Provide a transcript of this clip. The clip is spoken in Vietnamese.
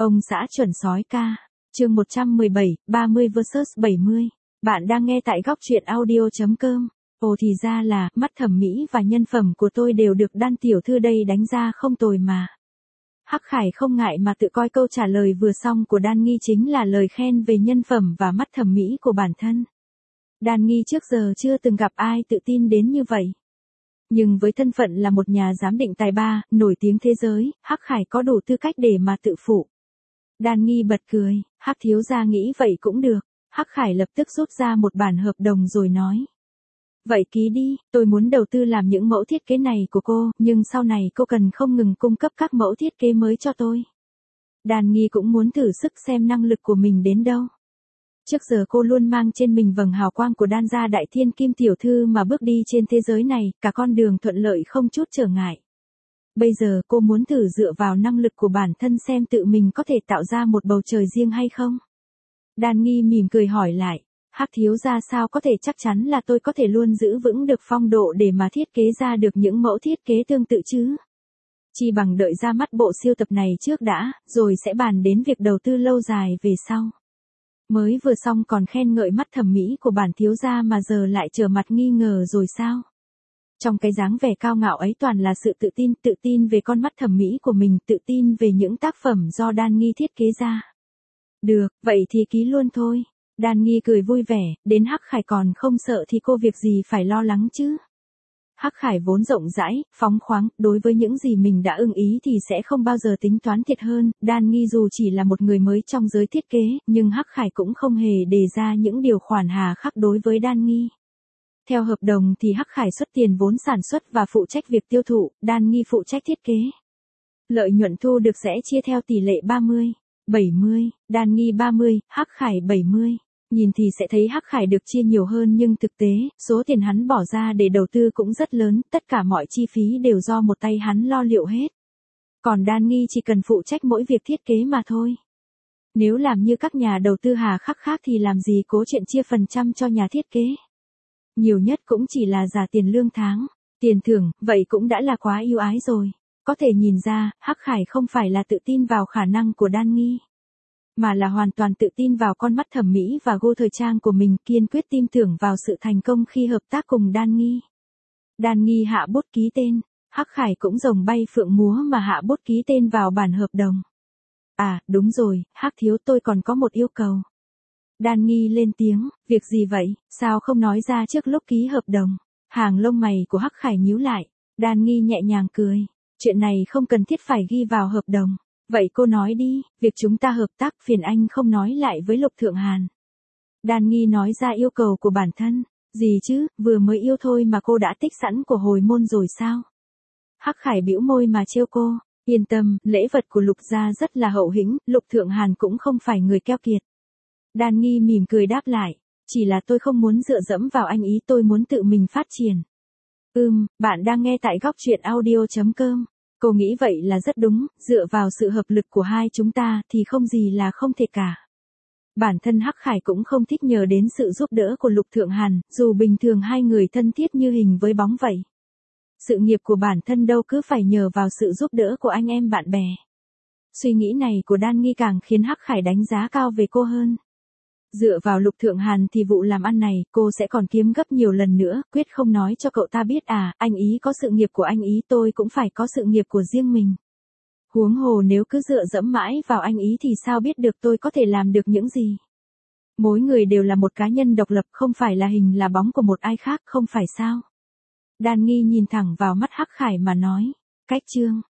Ông xã chuẩn sói ca. Chương 117, 30 vs 70. Bạn đang nghe tại góc truyện audio.com. Ồ thì ra là, mắt thẩm mỹ và nhân phẩm của tôi đều được Đan tiểu thư đây đánh ra không tồi mà. Hắc Khải không ngại mà tự coi câu trả lời vừa xong của Đan Nghi chính là lời khen về nhân phẩm và mắt thẩm mỹ của bản thân. Đan Nghi trước giờ chưa từng gặp ai tự tin đến như vậy. Nhưng với thân phận là một nhà giám định tài ba, nổi tiếng thế giới, Hắc Khải có đủ tư cách để mà tự phụ. Đan Nghi bật cười, Hắc thiếu gia nghĩ vậy cũng được. Hắc Khải lập tức rút ra một bản hợp đồng rồi nói. Vậy ký đi, tôi muốn đầu tư làm những mẫu thiết kế này của cô, nhưng sau này cô cần không ngừng cung cấp các mẫu thiết kế mới cho tôi. Đan Nghi cũng muốn thử sức xem năng lực của mình đến đâu. Trước giờ cô luôn mang trên mình vầng hào quang của Đan gia đại thiên kim tiểu thư mà bước đi trên thế giới này, cả con đường thuận lợi không chút trở ngại. Bây giờ cô muốn thử dựa vào năng lực của bản thân xem tự mình có thể tạo ra một bầu trời riêng hay không. Đan Nghi mỉm cười hỏi lại, Hắc thiếu gia sao có thể chắc chắn là tôi có thể luôn giữ vững được phong độ để mà thiết kế ra được những mẫu thiết kế tương tự chứ? Chỉ bằng đợi ra mắt bộ siêu tập này trước đã, rồi sẽ bàn đến việc đầu tư lâu dài về sau. Mới vừa xong còn khen ngợi mắt thẩm mỹ của bản thiếu gia mà giờ lại trở mặt nghi ngờ rồi sao? Trong cái dáng vẻ cao ngạo ấy toàn là sự tự tin về con mắt thẩm mỹ của mình, tự tin về những tác phẩm do Đan Nghi thiết kế ra. Được, vậy thì ký luôn thôi. Đan Nghi cười vui vẻ, đến Hắc Khải còn không sợ thì cô việc gì phải lo lắng chứ. Hắc Khải vốn rộng rãi, phóng khoáng, đối với những gì mình đã ưng ý thì sẽ không bao giờ tính toán thiệt hơn. Đan Nghi dù chỉ là một người mới trong giới thiết kế, nhưng Hắc Khải cũng không hề đề ra những điều khoản hà khắc đối với Đan Nghi. Theo hợp đồng thì Hắc Khải xuất tiền vốn sản xuất và phụ trách việc tiêu thụ, Đan Nghi phụ trách thiết kế. Lợi nhuận thu được sẽ chia theo tỷ lệ 30-70, Đan Nghi 30, Hắc Khải 70. Nhìn thì sẽ thấy Hắc Khải được chia nhiều hơn nhưng thực tế, số tiền hắn bỏ ra để đầu tư cũng rất lớn, tất cả mọi chi phí đều do một tay hắn lo liệu hết. Còn Đan Nghi chỉ cần phụ trách mỗi việc thiết kế mà thôi. Nếu làm như các nhà đầu tư hà khắc khác thì làm gì cố chuyện chia phần trăm cho nhà thiết kế. Nhiều nhất cũng chỉ là giả tiền lương tháng, tiền thưởng, vậy cũng đã là quá ưu ái rồi. Có thể nhìn ra, Hắc Khải không phải là tự tin vào khả năng của Đan Nghi, mà là hoàn toàn tự tin vào con mắt thẩm mỹ và gu thời trang của mình, kiên quyết tin tưởng vào sự thành công khi hợp tác cùng Đan Nghi. Đan Nghi hạ bút ký tên, Hắc Khải cũng rồng bay phượng múa mà hạ bút ký tên vào bản hợp đồng. À, đúng rồi, Hắc thiếu tôi còn có một yêu cầu. Đan Nghi lên tiếng, việc gì vậy, sao không nói ra trước lúc ký hợp đồng? Hàng lông mày của Hắc Khải nhíu lại, Đan Nghi nhẹ nhàng cười, chuyện này không cần thiết phải ghi vào hợp đồng. Vậy cô nói đi, việc chúng ta hợp tác phiền anh không nói lại với Lục Thượng Hàn. Đan Nghi nói ra yêu cầu của bản thân, gì chứ, vừa mới yêu thôi mà cô đã tích sẵn của hồi môn rồi sao? Hắc Khải bĩu môi mà trêu cô, yên tâm, lễ vật của Lục gia rất là hậu hĩnh, Lục Thượng Hàn cũng không phải người keo kiệt. Đan Nghi mỉm cười đáp lại, chỉ là tôi không muốn dựa dẫm vào anh ý, tôi muốn tự mình phát triển. Bạn đang nghe tại góc truyện audio.com. Cô nghĩ vậy là rất đúng, dựa vào sự hợp lực của hai chúng ta thì không gì là không thể cả. Bản thân Hắc Khải cũng không thích nhờ đến sự giúp đỡ của Lục Thượng Hàn, dù bình thường hai người thân thiết như hình với bóng vậy. Sự nghiệp của bản thân đâu cứ phải nhờ vào sự giúp đỡ của anh em bạn bè. Suy nghĩ này của Đan Nghi càng khiến Hắc Khải đánh giá cao về cô hơn. Dựa vào Lục Thượng Hàn thì vụ làm ăn này cô sẽ còn kiếm gấp nhiều lần nữa, quyết không nói cho cậu ta biết à, anh ý có sự nghiệp của anh ý, tôi cũng phải có sự nghiệp của riêng mình. Huống hồ nếu cứ dựa dẫm mãi vào anh ý thì sao biết được tôi có thể làm được những gì. Mỗi người đều là một cá nhân độc lập, không phải là hình là bóng của một ai khác, không phải sao. Đan Nghi nhìn thẳng vào mắt Hắc Khải mà nói, cách chương,